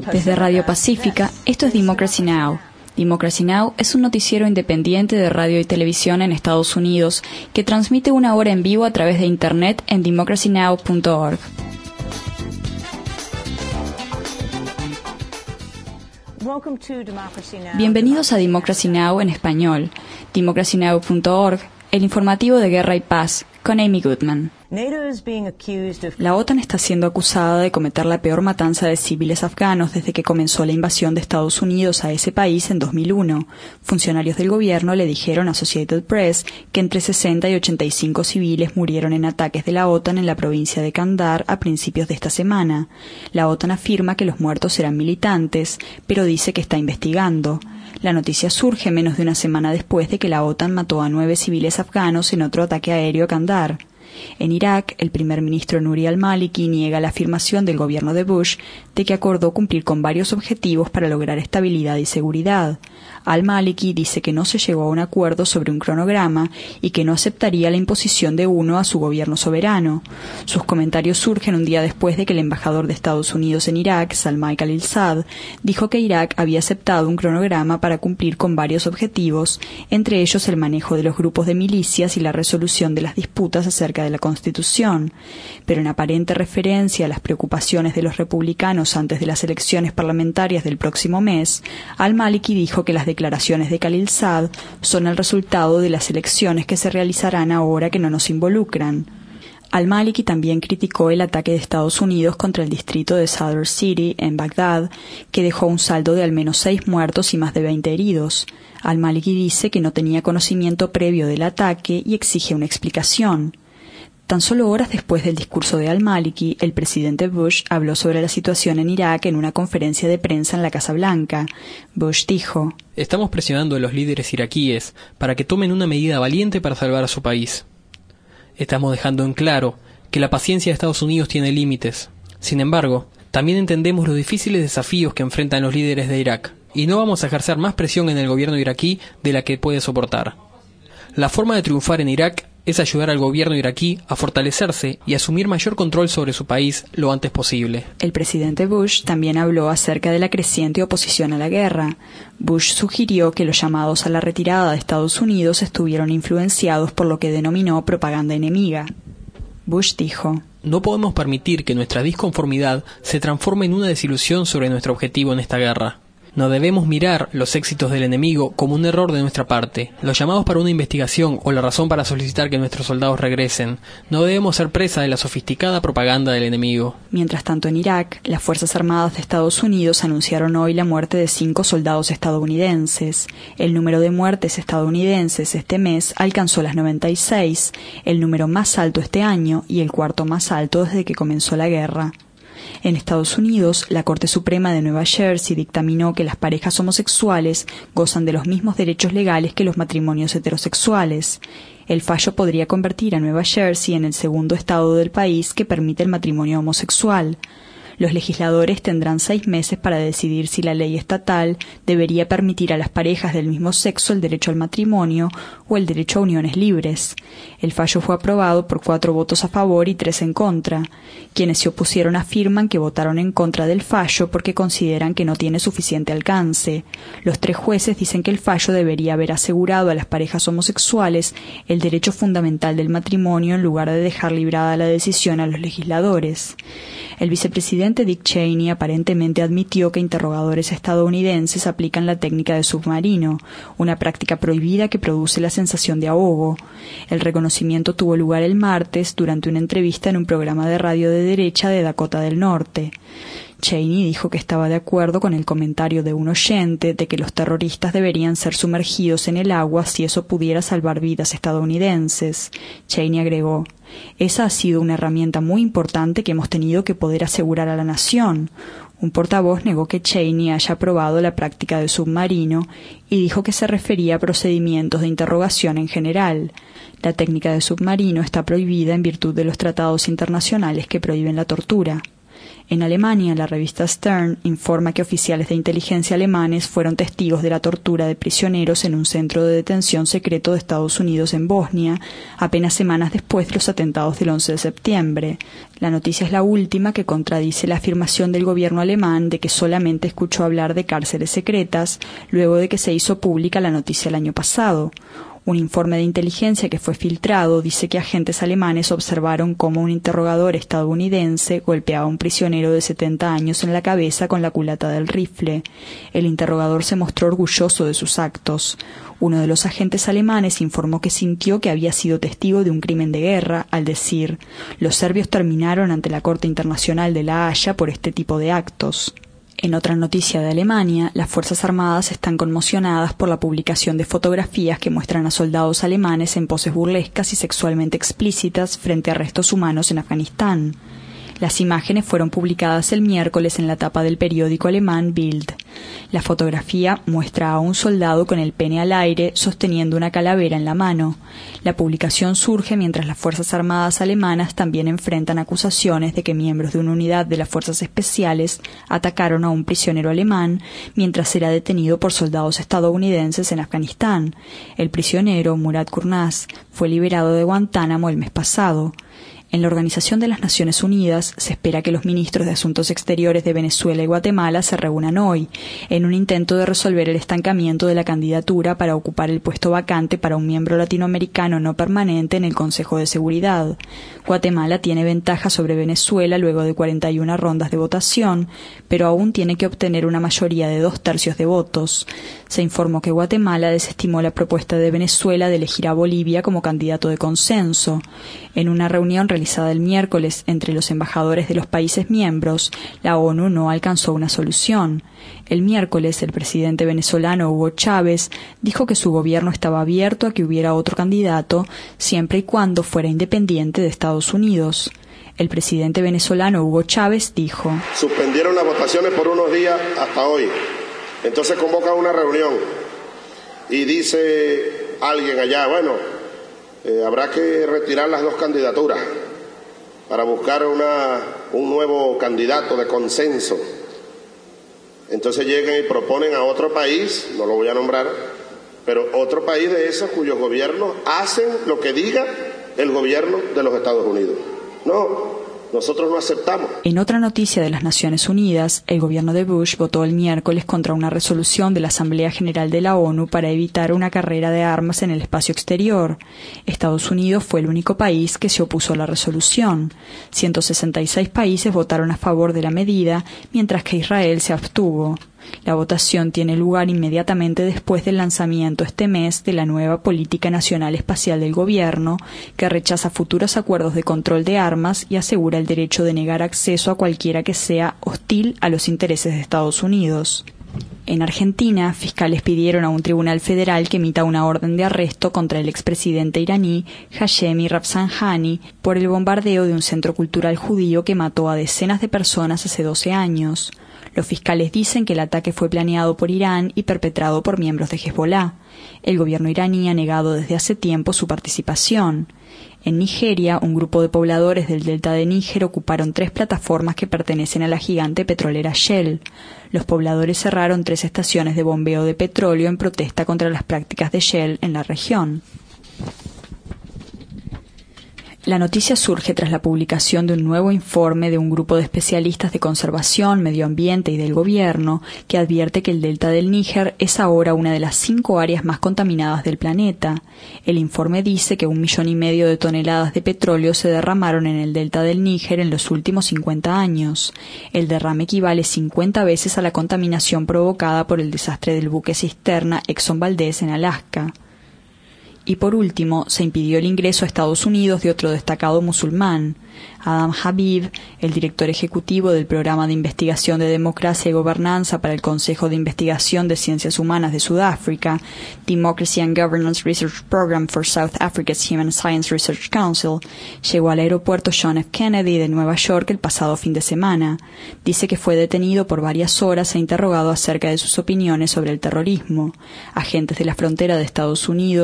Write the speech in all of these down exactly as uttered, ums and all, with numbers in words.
Desde Radio Pacífica, esto es Democracy Now! Democracy Now! Es un noticiero independiente de radio y televisión en Estados Unidos que transmite una hora en vivo a través de Internet en democracy now punto org. Bienvenidos a Democracy Now! En español, democracy now punto org, el informativo de Guerra y Paz, con Amy Goodman. La OTAN está siendo acusada de cometer la peor matanza de civiles afganos desde que comenzó la invasión de Estados Unidos a ese país en dos mil uno. Funcionarios del gobierno le dijeron a Associated Press que entre sesenta y ochenta y cinco civiles murieron en ataques de la OTAN en la provincia de Kandahar a principios de esta semana. La OTAN afirma que los muertos eran militantes, pero dice que está investigando. La noticia surge menos de una semana después de que la OTAN mató a nueve civiles afganos en otro ataque aéreo a Kandahar. En Irak, el primer ministro Nouri al-Maliki niega la afirmación del gobierno de Bush de que acordó cumplir con varios objetivos para lograr estabilidad y seguridad. Al-Maliki dice que no se llegó a un acuerdo sobre un cronograma y que no aceptaría la imposición de uno a su gobierno soberano. Sus comentarios surgen un día después de que el embajador de Estados Unidos en Irak, Zalmay Khalilzad, dijo que Irak había aceptado un cronograma para cumplir con varios objetivos, entre ellos el manejo de los grupos de milicias y la resolución de las disputas acerca de la Constitución. Pero en aparente referencia a las preocupaciones de los republicanos antes de las elecciones parlamentarias del próximo mes, al-Maliki dijo que las declaraciones de Khalilzad son el resultado de las elecciones que se realizarán ahora que no nos involucran. Al-Maliki también criticó el ataque de Estados Unidos contra el distrito de Sadr City, en Bagdad, que dejó un saldo de al menos seis muertos y más de veinte heridos. Al-Maliki dice que no tenía conocimiento previo del ataque y exige una explicación. Tan solo horas después del discurso de al-Maliki, el presidente Bush habló sobre la situación en Irak en una conferencia de prensa en la Casa Blanca. Bush dijo: Estamos presionando a los líderes iraquíes para que tomen una medida valiente para salvar a su país. Estamos dejando en claro que la paciencia de Estados Unidos tiene límites. Sin embargo, también entendemos los difíciles desafíos que enfrentan los líderes de Irak, y no vamos a ejercer más presión en el gobierno iraquí de la que puede soportar. La forma de triunfar en Irak es ayudar al gobierno iraquí a fortalecerse y asumir mayor control sobre su país lo antes posible. El presidente Bush también habló acerca de la creciente oposición a la guerra. Bush sugirió que los llamados a la retirada de Estados Unidos estuvieron influenciados por lo que denominó propaganda enemiga. Bush dijo: No podemos permitir que nuestra disconformidad se transforme en una desilusión sobre nuestro objetivo en esta guerra. No debemos mirar los éxitos del enemigo como un error de nuestra parte. Los llamados para una investigación o la razón para solicitar que nuestros soldados regresen. No debemos ser presa de la sofisticada propaganda del enemigo. Mientras tanto, en Irak, las Fuerzas Armadas de Estados Unidos anunciaron hoy la muerte de cinco soldados estadounidenses. El número de muertes estadounidenses este mes alcanzó las noventa y seis, el número más alto este año y el cuarto más alto desde que comenzó la guerra. En Estados Unidos, la Corte Suprema de Nueva Jersey dictaminó que las parejas homosexuales gozan de los mismos derechos legales que los matrimonios heterosexuales. El fallo podría convertir a Nueva Jersey en el segundo estado del país que permite el matrimonio homosexual. Los legisladores tendrán seis meses para decidir si la ley estatal debería permitir a las parejas del mismo sexo el derecho al matrimonio o el derecho a uniones libres. El fallo fue aprobado por cuatro votos a favor y tres en contra. Quienes se opusieron afirman que votaron en contra del fallo porque consideran que no tiene suficiente alcance. Los tres jueces dicen que el fallo debería haber asegurado a las parejas homosexuales el derecho fundamental del matrimonio en lugar de dejar librada la decisión a los legisladores. El vicepresidente Dick Cheney aparentemente admitió que interrogadores estadounidenses aplican la técnica de submarino, una práctica prohibida que produce la sensación de ahogo. El reconocimiento tuvo lugar el martes durante una entrevista en un programa de radio de derecha de Dakota del Norte. Cheney dijo que estaba de acuerdo con el comentario de un oyente de que los terroristas deberían ser sumergidos en el agua si eso pudiera salvar vidas estadounidenses. Cheney agregó: Esa ha sido una herramienta muy importante que hemos tenido que poder asegurar a la nación. Un portavoz negó que Cheney haya aprobado la práctica del submarino y dijo que se refería a procedimientos de interrogación en general. La técnica de submarino está prohibida en virtud de los tratados internacionales que prohíben la tortura. En Alemania, la revista Stern informa que oficiales de inteligencia alemanes fueron testigos de la tortura de prisioneros en un centro de detención secreto de Estados Unidos en Bosnia, apenas semanas después de los atentados del once de septiembre. La noticia es la última que contradice la afirmación del gobierno alemán de que solamente escuchó hablar de cárceles secretas luego de que se hizo pública la noticia el año pasado. Un informe de inteligencia que fue filtrado dice que agentes alemanes observaron cómo un interrogador estadounidense golpeaba a un prisionero de setenta años en la cabeza con la culata del rifle. El interrogador se mostró orgulloso de sus actos. Uno de los agentes alemanes informó que sintió que había sido testigo de un crimen de guerra al decir: «Los serbios terminaron ante la Corte Internacional de La Haya por este tipo de actos». En otra noticia de Alemania, las Fuerzas Armadas están conmocionadas por la publicación de fotografías que muestran a soldados alemanes en poses burlescas y sexualmente explícitas frente a restos humanos en Afganistán. Las imágenes fueron publicadas el miércoles en la tapa del periódico alemán Bild. La fotografía muestra a un soldado con el pene al aire sosteniendo una calavera en la mano. La publicación surge mientras las Fuerzas Armadas alemanas también enfrentan acusaciones de que miembros de una unidad de las Fuerzas Especiales atacaron a un prisionero alemán mientras era detenido por soldados estadounidenses en Afganistán. El prisionero, Murat Kurnaz, fue liberado de Guantánamo el mes pasado. En la Organización de las Naciones Unidas se espera que los ministros de Asuntos Exteriores de Venezuela y Guatemala se reúnan hoy, en un intento de resolver el estancamiento de la candidatura para ocupar el puesto vacante para un miembro latinoamericano no permanente en el Consejo de Seguridad. Guatemala tiene ventaja sobre Venezuela luego de cuarenta y una rondas de votación, pero aún tiene que obtener una mayoría de dos tercios de votos. Se informó que Guatemala desestimó la propuesta de Venezuela de elegir a Bolivia como candidato de consenso. En una reunión realizada el miércoles entre los embajadores de los países miembros, la ONU no alcanzó una solución. El miércoles, el presidente venezolano Hugo Chávez dijo que su gobierno estaba abierto a que hubiera otro candidato siempre y cuando fuera independiente de Estados Unidos. El presidente venezolano Hugo Chávez dijo: suspendieron las votaciones por unos días hasta hoy. Entonces convocan una reunión y dice alguien allá, bueno, eh, habrá que retirar las dos candidaturas para buscar una, un nuevo candidato de consenso. Entonces llegan y proponen a otro país, no lo voy a nombrar, pero otro país de esos cuyos gobiernos hacen lo que diga el gobierno de los Estados Unidos. No, nosotros no aceptamos. En otra noticia de las Naciones Unidas, el gobierno de Bush votó el miércoles contra una resolución de la Asamblea General de la ONU para evitar una carrera de armas en el espacio exterior. Estados Unidos fue el único país que se opuso a la resolución. ciento sesenta y seis países votaron a favor de la medida, mientras que Israel se abstuvo. La votación tiene lugar inmediatamente después del lanzamiento este mes de la nueva Política Nacional Espacial del Gobierno, que rechaza futuros acuerdos de control de armas y asegura el derecho de negar acceso a cualquiera que sea hostil a los intereses de Estados Unidos. En Argentina, fiscales pidieron a un tribunal federal que emita una orden de arresto contra el expresidente iraní Hashemi Rafsanjani por el bombardeo de un centro cultural judío que mató a decenas de personas hace doce años. Los fiscales dicen que el ataque fue planeado por Irán y perpetrado por miembros de Hezbolá. El gobierno iraní ha negado desde hace tiempo su participación. En Nigeria, un grupo de pobladores del delta de Níger ocuparon tres plataformas que pertenecen a la gigante petrolera Shell. Los pobladores cerraron tres estaciones de bombeo de petróleo en protesta contra las prácticas de Shell en la región. La noticia surge tras la publicación de un nuevo informe de un grupo de especialistas de conservación, medio ambiente y del gobierno que advierte que el delta del Níger es ahora una de las cinco áreas más contaminadas del planeta. El informe dice que un millón y medio de toneladas de petróleo se derramaron en el delta del Níger en los últimos cincuenta años. El derrame equivale cincuenta veces a la contaminación provocada por el desastre del buque cisterna Exxon Valdez en Alaska. Y por último, se impidió el ingreso a Estados Unidos de otro destacado musulmán. Adam Habib, el director ejecutivo del Programa de Investigación de Democracia y Gobernanza para el Consejo de Investigación de Ciencias Humanas de Sudáfrica, Democracy and Governance Research Program for South Africa's Human Science Research Council, llegó al aeropuerto John F. Kennedy de Nueva York el pasado fin de semana. Dice que fue detenido por varias horas e interrogado acerca de sus opiniones sobre el terrorismo. Agentes de la frontera de Estados Unidos finalmente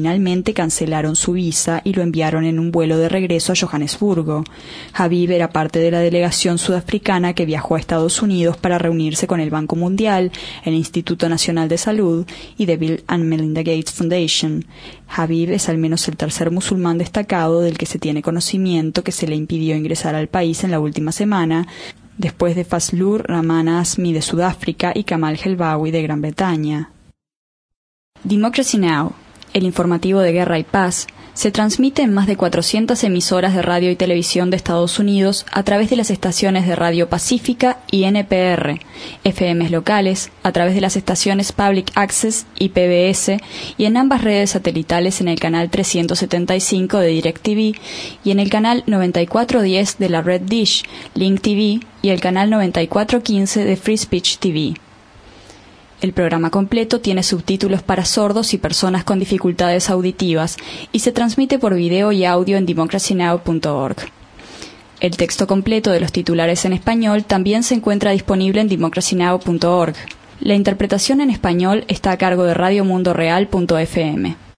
finalmente cancelaron su visa y lo enviaron en un vuelo de regreso a Johannesburgo. Habib era parte de la delegación sudafricana que viajó a Estados Unidos para reunirse con el Banco Mundial, el Instituto Nacional de Salud y the Bill and Melinda Gates Foundation. Habib es al menos el tercer musulmán destacado del que se tiene conocimiento que se le impidió ingresar al país en la última semana, después de Fazlur Rahman Azmi de Sudáfrica y Kamal Helbawi de Gran Bretaña. Democracy Now!, el informativo de Guerra y Paz, se transmite en más de cuatrocientas emisoras de radio y televisión de Estados Unidos a través de las estaciones de Radio Pacífica y N P R, F Ms locales, a través de las estaciones Public Access y P B S, y en ambas redes satelitales en el canal trescientos setenta y cinco de DirecTV y en el canal noventa y cuatro diez de la red Dish, Link T V y el canal noventa y cuatro quince de Free Speech T V. El programa completo tiene subtítulos para sordos y personas con dificultades auditivas y se transmite por video y audio en democracy now punto org. El texto completo de los titulares en español también se encuentra disponible en democracy now punto org. La interpretación en español está a cargo de radio mundo real punto f m.